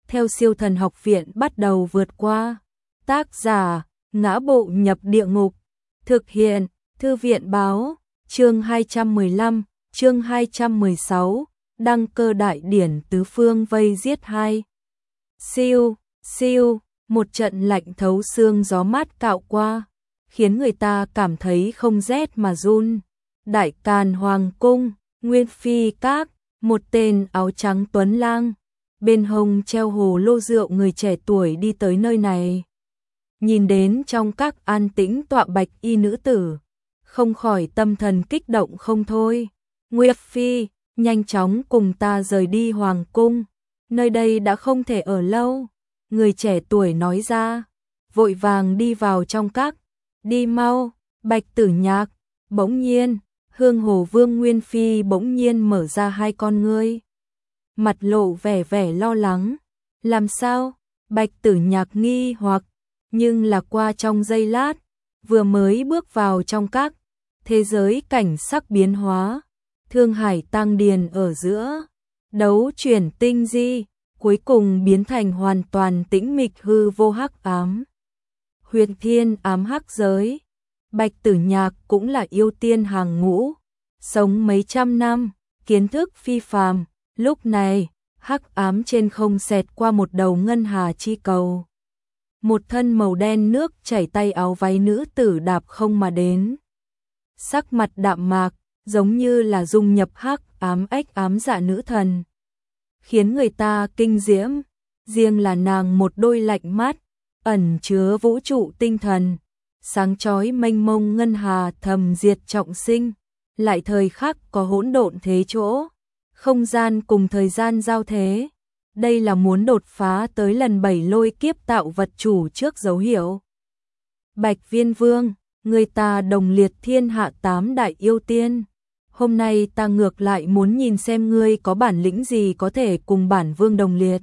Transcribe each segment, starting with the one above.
theo Siêu Thần Học Viện bắt đầu vượt qua. Tác giả: Ngã Bộ Nhập Địa Ngục. Thực hiện: Thư viện báo. Chương 215, chương 216, đăng cơ đại điển tứ phương vây giết 2. Siêu, siêu, một trận lạnh thấu xương gió mát cạo qua, khiến người ta cảm thấy không rét mà run. Đại Càn Hoàng cung, Nguyên Phi các, một tên áo trắng tuấn lang, bên hông treo hồ lô rượu người trẻ tuổi đi tới nơi này. Nhìn đến trong các an tĩnh tọa bạch y nữ tử, không khỏi tâm thần kích động không thôi. Nguyên Phi, nhanh chóng cùng ta rời đi Hoàng cung, nơi đây đã không thể ở lâu. Người trẻ tuổi nói ra, vội vàng đi vào trong các. Đi mau, Bạch Tử Nhạc. Bỗng nhiên, Hương Hồ Vương Nguyên Phi bỗng nhiên mở ra hai con ngươi, mặt lộ vẻ vẻ lo lắng. Làm sao? Bạch Tử Nhạc nghi hoặc, nhưng là qua trong giây lát, vừa mới bước vào trong các, thế giới cảnh sắc biến hóa, Thương Hải Tăng Điền ở giữa, đấu chuyển tinh di, cuối cùng biến thành hoàn toàn tĩnh mịch hư vô hắc ám. Huyền thiên ám hắc giới. Bạch Tử Nhạc cũng là yêu tiên hàng ngũ, sống mấy trăm năm, kiến thức phi phàm. Lúc này, hắc ám trên không xẹt qua một đầu ngân hà chi cầu. Một thân màu đen nước chảy tay áo váy nữ tử đạp không mà đến. Sắc mặt đạm mạc, giống như là dung nhập hắc ám ách ám dạ nữ thần, khiến người ta kinh diễm. Riêng là nàng một đôi lạnh mắt, ẩn chứa vũ trụ tinh thần, sáng chói mênh mông ngân hà thầm diệt trọng sinh, lại thời khắc có hỗn độn thế chỗ, không gian cùng thời gian giao thế. Đây là muốn đột phá tới lần 7 lôi kiếp tạo vật chủ trước dấu hiệu. Bạch Viên Vương, người ta đồng liệt thiên hạ 8 đại yêu tiên. Hôm nay ta ngược lại muốn nhìn xem ngươi có bản lĩnh gì có thể cùng bản vương đồng liệt.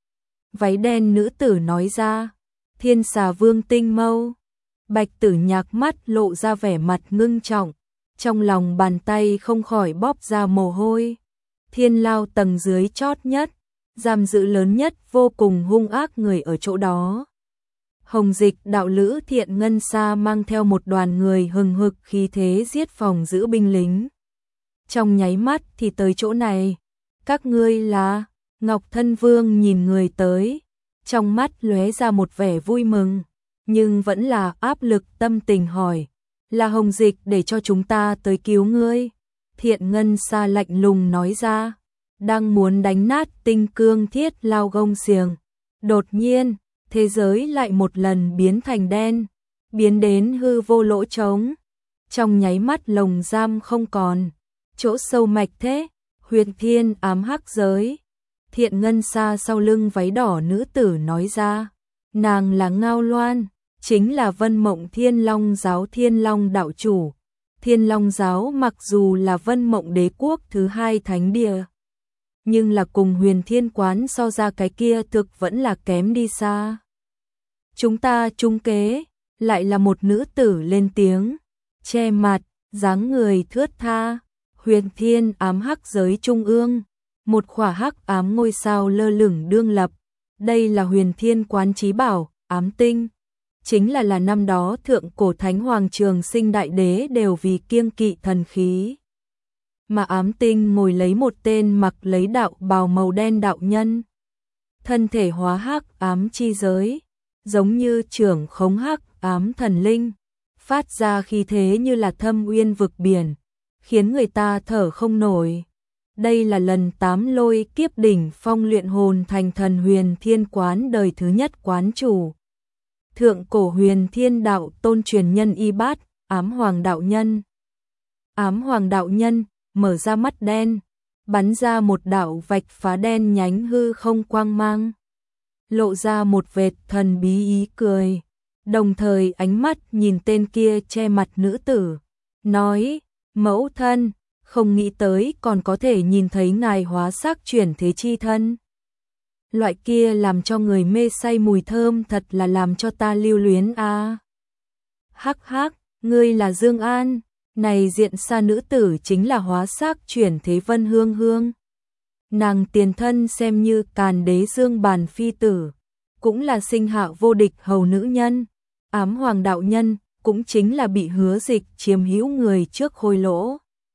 Váy đen nữ tử nói ra. Thiên Xà Vương tinh mâu. Bạch Tử Nhạc mắt lộ ra vẻ mặt ngưng trọng, trong lòng bàn tay không khỏi bóp ra mồ hôi. Thiên lao tầng dưới chót nhất, giam giữ lớn nhất vô cùng hung ác người ở chỗ đó. Hồng Dịch đạo lữ Thiện Ngân Sa mang theo một đoàn người hừng hực khí thế giết phòng giữ binh lính. Trong nháy mắt thì tới chỗ này. Các ngươi là? Ngọc Thân Vương nhìn người tới, trong mắt lóe ra một vẻ vui mừng, nhưng vẫn là áp lực tâm tình hỏi. Là Hồng Dịch để cho chúng ta tới cứu ngươi. Thiện Ngân Sa lạnh lùng nói ra, đang muốn đánh nát tinh cương thiết lao gông xiềng. Đột nhiên, thế giới lại một lần biến thành đen, biến đến hư vô lỗ trống. Trong nháy mắt lồng giam không còn, chỗ sâu mạch thế, huyền thiên ám hắc giới. Thiện Ngân Sa sau lưng váy đỏ nữ tử nói ra, nàng là Ngao Loan, chính là Vân Mộng Thiên Long giáo Thiên Long đạo chủ. Thiên Long giáo mặc dù là Vân Mộng đế quốc thứ 2 thánh địa, nhưng là cùng Huyền Thiên quán so ra cái kia thực vẫn là kém đi xa. Chúng ta trúng kế. Lại là một nữ tử lên tiếng, che mặt, dáng người thướt tha. Huyền thiên ám hắc giới trung ương, một khỏa hắc ám ngôi sao lơ lửng đương lập. Đây là Huyền Thiên quán chí bảo, ám tinh. Chính là năm đó thượng cổ thánh hoàng Trường Sinh đại đế đều vì kiêng kỵ thần khí. Mà ám tinh ngồi lấy một tên mặc lấy đạo bào màu đen đạo nhân. Thân thể hóa hắc ám chi giới, giống như trưởng khống hắc ám thần linh, phát ra khí thế như là thâm uyên vực biển, khiến người ta thở không nổi. Đây là lần 8 lôi kiếp đỉnh phong luyện hồn thành thần Huyền Thiên quán đời thứ nhất quán chủ. Thượng cổ Huyền Thiên đạo tôn truyền nhân y bát, ám hoàng đạo nhân. Ám hoàng đạo nhân mở ra mắt đen, bắn ra một đạo vạch phá đen nhánh hư không quang mang, lộ ra một vệt thần bí ý cười, đồng thời ánh mắt nhìn tên kia che mặt nữ tử, nói, mẫu thân, không nghĩ tới còn có thể nhìn thấy ngài hóa sắc chuyển thế chi thân. Loại kia làm cho người mê say mùi thơm thật là làm cho ta lưu luyến a. Hắc hắc, ngươi là Dương An, này diện xa nữ tử chính là hóa sắc chuyển thế Vân Hương Hương. Nàng tiền thân xem như Càn Đế Dương Bàn phi tử, cũng là sinh hạ vô địch hầu nữ nhân, Ám Hoàng đạo nhân, cũng chính là bị Hứa Dịch chiếm hữu người trước hôi lỗ.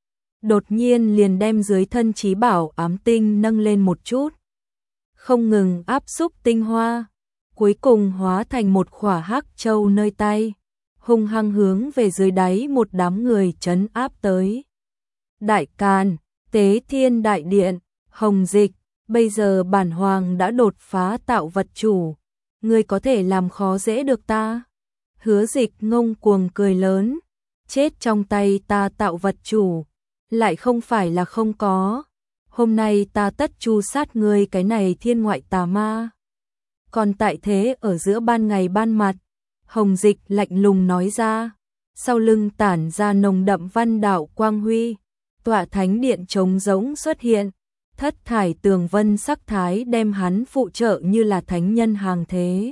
Đột nhiên liền đem dưới thân chí bảo ám tinh nâng lên một chút, không ngừng áp xúc tinh hoa, cuối cùng hóa thành một khỏa hắc châu nơi tay, hung hăng hướng về dưới đáy một đám người trấn áp tới. Đại Càn, Tế Thiên Đại Điện, Hồng Dịch, bây giờ bản hoàng đã đột phá tạo vật chủ, ngươi có thể làm khó dễ được ta? Hứa Dịch ngông cuồng cười lớn, chết trong tay ta tạo vật chủ, lại không phải là không có. Hôm nay ta tất tru sát ngươi cái này thiên ngoại tà ma. Còn tại thế ở giữa ban ngày ban mặt, Hồng Dịch lạnh lùng nói ra, sau lưng tản ra nồng đậm văn đạo quang huy, tọa thánh điện trống rỗng xuất hiện, thất thải tường vân sắc thái đem hắn phụ trợ như là thánh nhân hàng thế.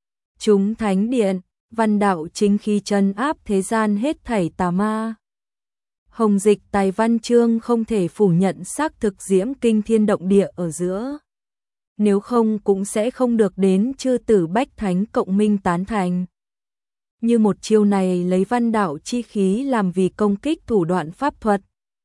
Chúng thánh điện, văn đạo chính khí trấn áp thế gian hết thảy tà ma. Hồng Dịch tài văn chương không thể phủ nhận xác thực diễm kinh thiên động địa ở giữa. Nếu không cũng sẽ không được đến chư tử bách thánh cộng minh tán thành. Như một chiêu này lấy văn đạo chi khí làm vì công kích thủ đoạn pháp thuật.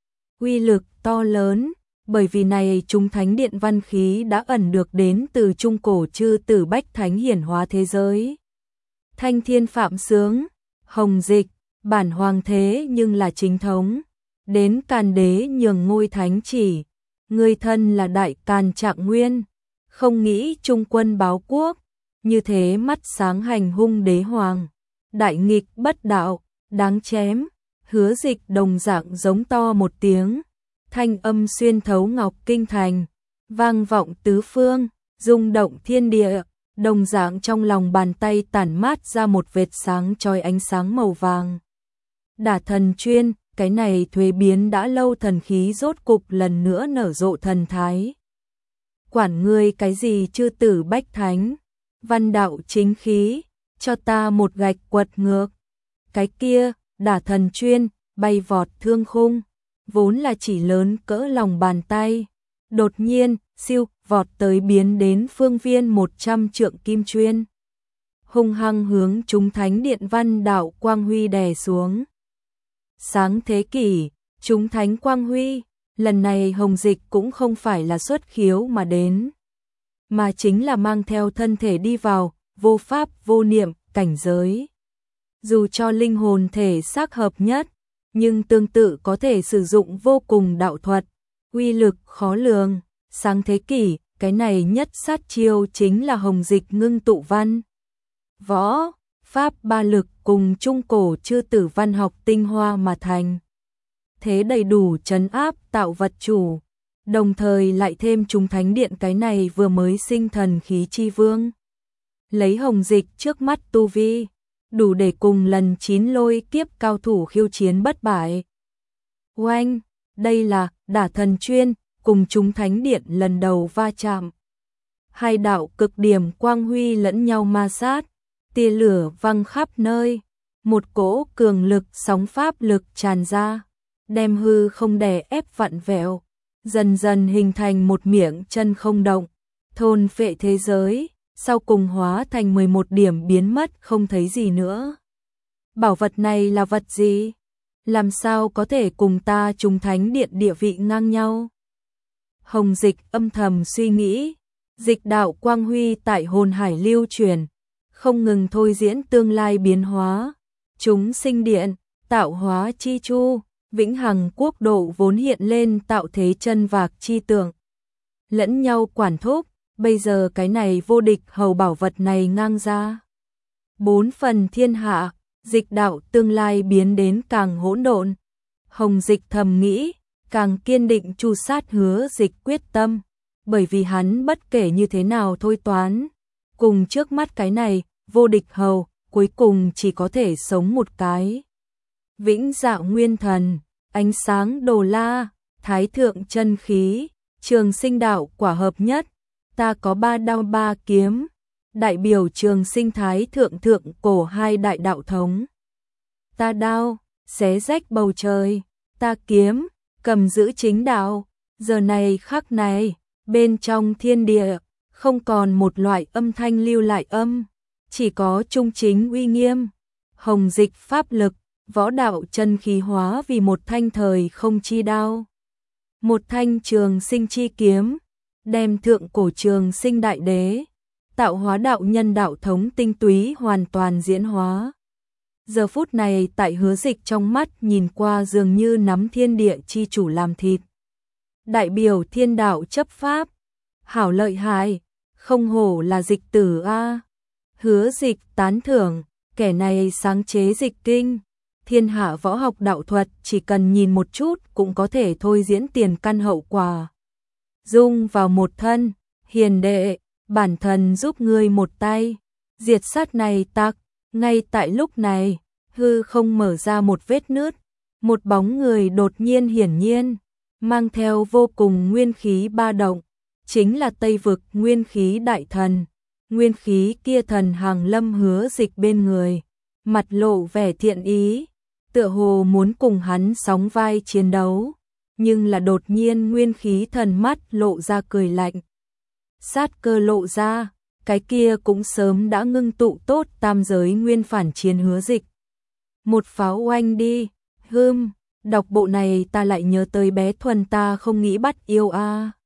Uy lực to lớn, bởi vì này chúng thánh điện văn khí đã ẩn được đến từ trung cổ chư tử bách thánh hiển hóa thế giới. Thanh thiên phạm sướng, Hồng Dịch, bản hoàng thế nhưng là chính thống, đến Càn Đế nhường ngôi thánh chỉ, ngươi thân là Đại Càn Trạng Nguyên, không nghĩ trung quân báo quốc, như thế mắt sáng hành hung đế hoàng, đại nghịch bất đạo, đáng chém. Hứa Dịch đồng dạng giống to một tiếng, thanh âm xuyên thấu ngọc kinh thành, vang vọng tứ phương, rung động thiên địa. Đồng dạng trong lòng bàn tay tản mát ra một vệt sáng chói ánh sáng màu vàng. Đả thần chuyên, cái này thuế biến đã lâu thần khí rốt cục lần nữa nở rộ thần thái. Quản ngươi cái gì chư tử bách thánh, văn đạo chính khí, cho ta một gạch quật ngược. Cái kia, đả thần chuyên, bay vọt thương khung, vốn là chỉ lớn cỡ lòng bàn tay. Đột nhiên, siêu, vọt tới biến đến phương viên 100 trượng kim chuyên. Hung hăng hướng chúng thánh điện văn đạo quang huy đè xuống. Sáng thế kỷ, chúng thánh quang huy, lần này Hồng Dịch cũng không phải là xuất khiếu mà đến, mà chính là mang theo thân thể đi vào, vô pháp vô niệm, cảnh giới. Dù cho linh hồn thể xác hợp nhất, nhưng tương tự có thể sử dụng vô cùng đạo thuật, uy lực khó lường. Sáng thế kỷ, cái này nhất sát chiêu chính là Hồng Dịch ngưng tụ văn. Võ, pháp ba lực cùng trung cổ chư tử văn học tinh hoa mà thành. Thế đầy đủ trấn áp tạo vật chủ, đồng thời lại thêm chúng thánh điện cái này vừa mới sinh thần khí chi vương. Lấy Hồng Dịch trước mắt tu vi, đủ để cùng lần 9 lôi kiếp cao thủ khiêu chiến bất bại. Oanh, đây là đả thần chuyên, cùng chúng thánh điện lần đầu va chạm. Hai đạo cực điểm quang huy lẫn nhau ma sát, tia lửa văng khắp nơi, một cỗ cường lực sóng pháp lực tràn ra, đem hư không đè ép vặn vẹo, dần dần hình thành một miệng chân không động, thôn phệ thế giới, sau cùng hóa thành 11 điểm biến mất không thấy gì nữa. Bảo vật này là vật gì? Làm sao có thể cùng ta chúng thánh điện địa vị ngang nhau? Hồng Dịch âm thầm suy nghĩ, dịch đạo quang huy tại hồn hải lưu truyền, không ngừng thôi diễn tương lai biến hóa. Chúng sinh điện, tạo hóa chi chu, vĩnh hằng quốc độ vốn hiện lên tạo thế chân vạc chi tượng. Lẫn nhau quản thúc, bây giờ cái này vô địch hầu bảo vật này ngang ra. 4 phần thiên hạ, dịch đạo tương lai biến đến càng hỗn độn. Hồng Dịch thầm nghĩ, càng kiên định tru sát Hứa Dịch quyết tâm, bởi vì hắn bất kể như thế nào thôi toán, cùng trước mắt cái này, vô địch hầu, cuối cùng chỉ có thể sống một cái. Vĩnh Dạ Nguyên Thần, ánh sáng Đồ La, Thái thượng chân khí, Trường Sinh đạo quả hợp nhất, ta có 3 đao 3 kiếm, đại biểu Trường Sinh Thái thượng thượng cổ 2 đại đạo thống. Ta đao, xé rách bầu trời, ta kiếm, cầm giữ chính đạo. Giờ này khắc này, Bên trong thiên địa, không còn một loại âm thanh lưu lại âm, chỉ có trung chính uy nghiêm, hồng dịch pháp lực, võ đạo chân khí hóa vì một thanh thời không chi đao. Một thanh trường sinh chi kiếm, đem thượng cổ trường sinh đại đế, tạo hóa đạo nhân đạo thống tinh túy hoàn toàn diễn hóa. Giờ phút này tại Hứa Dịch trong mắt nhìn qua dường như nắm thiên địa chi chủ làm thịt. Đại biểu thiên đạo chấp pháp, hảo lợi hại, không hổ là dịch tử a. Hứa Dịch tán thưởng, kẻ này sáng chế dịch kinh, thiên hạ võ học đạo thuật chỉ cần nhìn một chút cũng có thể thôi diễn tiền căn hậu quả. Dung vào một thân, hiền đệ, bản thân giúp ngươi một tay, diệt sát này tặc. Ngay tại lúc này, hư không mở ra một vết nứt, một bóng người đột nhiên hiển nhiên, mang theo vô cùng nguyên khí ba động, chính là Tây vực nguyên khí đại thần. Nguyên khí kia thần hàng lâm Hứa Dịch bên người, mặt lộ vẻ thiện ý, tựa hồ muốn cùng hắn sóng vai chiến đấu, nhưng là đột nhiên nguyên khí thần mắt lộ ra cười lạnh. Sát cơ lộ ra, cái kia cũng sớm đã ngưng tụ tốt tam giới nguyên phản chiến Hứa Dịch. Một pháo oanh đi, đọc bộ này ta lại nhớ tới bé Thuần ta không nghĩ bắt yêu a.